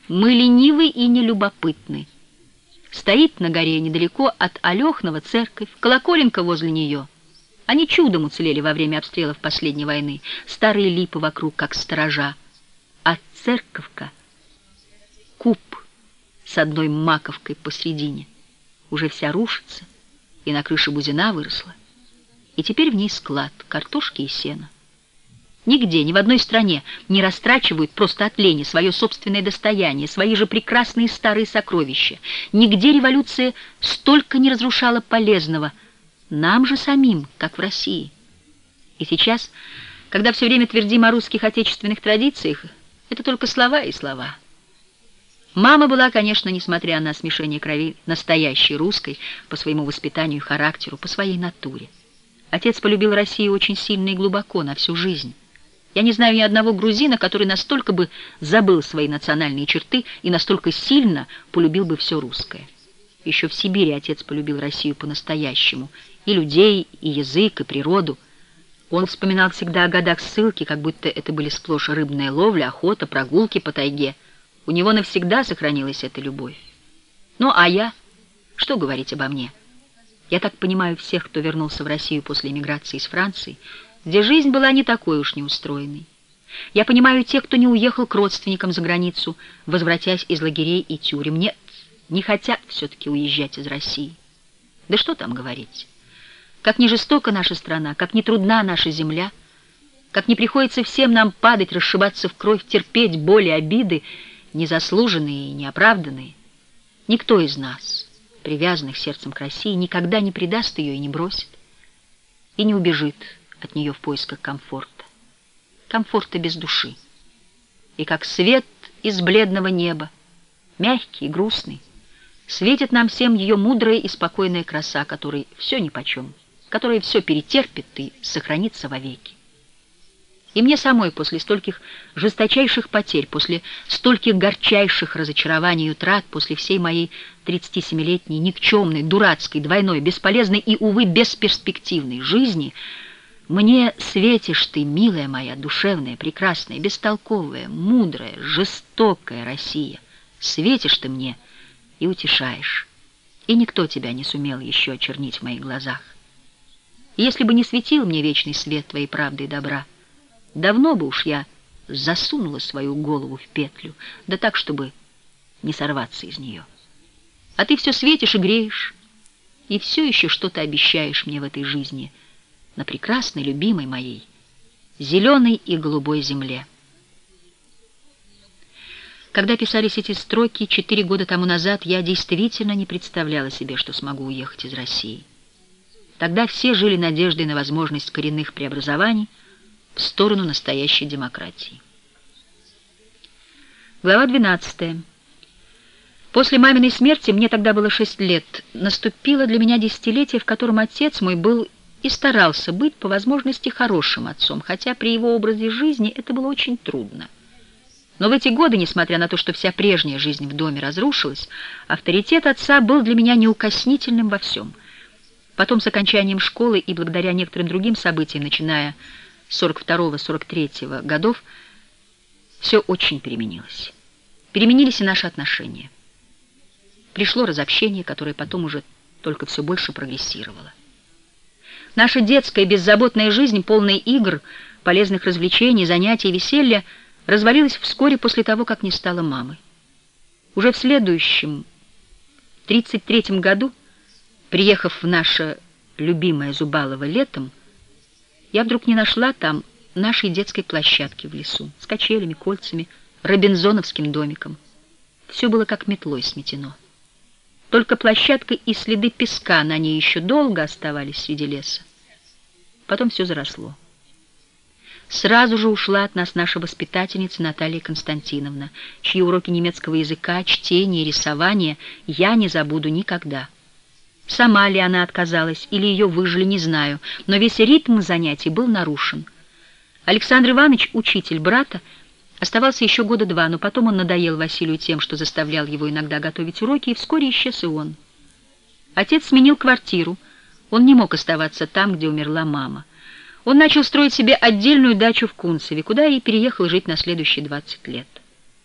Мы ленивы и нелюбопытны. Стоит на горе недалеко от Алехнова церковь, колоколенка возле нее. Они чудом уцелели во время обстрелов последней войны. Старые липы вокруг, как сторожа. А церковка — куб с одной маковкой посредине. Уже вся рушится, и на крыше бузина выросла. И теперь в ней склад картошки и сена. Нигде, ни в одной стране не растрачивают просто от лени свое собственное достояние, свои же прекрасные старые сокровища. Нигде революция столько не разрушала полезного. Нам же самим, как в России. И сейчас, когда все время твердим о русских отечественных традициях, это только слова и слова. Мама была, конечно, несмотря на смешение крови, настоящей русской по своему воспитанию и характеру, по своей натуре. Отец полюбил Россию очень сильно и глубоко, на всю жизнь. Я не знаю ни одного грузина, который настолько бы забыл свои национальные черты и настолько сильно полюбил бы все русское. Еще в Сибири отец полюбил Россию по-настоящему. И людей, и язык, и природу. Он вспоминал всегда о годах ссылки, как будто это были сплошь рыбная ловля, охота, прогулки по тайге. У него навсегда сохранилась эта любовь. Ну, а я? Что говорить обо мне? Я так понимаю всех, кто вернулся в Россию после эмиграции из Франции, где жизнь была не такой уж неустроенной. Я понимаю тех, кто не уехал к родственникам за границу, возвратясь из лагерей и тюрем. Нет, не хотят все-таки уезжать из России. Да что там говорить? Как не жестока наша страна, как не трудна наша земля, как не приходится всем нам падать, расшибаться в кровь, терпеть боли, обиды, незаслуженные и неоправданные. Никто из нас, привязанных сердцем к России, никогда не предаст ее и не бросит, и не убежит от нее в поисках комфорта. Комфорта без души. И как свет из бледного неба, мягкий и грустный, светит нам всем ее мудрая и спокойная краса, которой все нипочем, которая все перетерпит и сохранится вовеки. И мне самой после стольких жесточайших потерь, после стольких горчайших разочарований и утрат, после всей моей 37-летней никчемной, дурацкой, двойной, бесполезной и, увы, бесперспективной жизни, мне светишь ты, милая моя, душевная, прекрасная, бестолковая, мудрая, жестокая Россия. Светишь ты мне и утешаешь. И никто тебя не сумел еще очернить в моих глазах. И если бы не светил мне вечный свет твоей правды и добра, давно бы уж я засунула свою голову в петлю, да так, чтобы не сорваться из нее. А ты все светишь и греешь, и все еще что-то обещаешь мне в этой жизни, на прекрасной, любимой моей, зеленой и голубой земле. Когда писались эти строки 4 года тому назад, я действительно не представляла себе, что смогу уехать из России. Тогда все жили надеждой на возможность коренных преобразований в сторону настоящей демократии. Глава 12. После маминой смерти, мне тогда было 6 лет, наступило для меня десятилетие, в котором отец мой был и старался быть по возможности хорошим отцом, хотя при его образе жизни это было очень трудно. Но в эти годы, несмотря на то, что вся прежняя жизнь в доме разрушилась, авторитет отца был для меня неукоснительным во всем. Потом с окончанием школы и благодаря некоторым другим событиям, начиная с 42-43 годов, все очень переменилось. Переменились и наши отношения. Пришло разобщение, которое потом уже только все больше прогрессировало. Наша детская беззаботная жизнь, полная игр, полезных развлечений, занятий и веселья, развалилась вскоре после того, как не стало мамы. Уже в следующем, 33-м году, приехав в наше любимое Зубалово летом, я вдруг не нашла там нашей детской площадки в лесу с качелями, кольцами, робинзоновским домиком. Все было как метлой сметено. Только площадка и следы песка на ней еще долго оставались среди леса. Потом все заросло. Сразу же ушла от нас наша воспитательница Наталья Константиновна, чьи уроки немецкого языка, чтения и рисования я не забуду никогда. Сама ли она отказалась или ее выжили, не знаю, но весь ритм занятий был нарушен. Александр Иванович, учитель брата, оставался еще года 2, но потом он надоел Василию тем, что заставлял его иногда готовить уроки, и вскоре исчез и он. Отец сменил квартиру, он не мог оставаться там, где умерла мама. Он начал строить себе отдельную дачу в Кунцеве, куда и переехал жить на следующие 20 лет.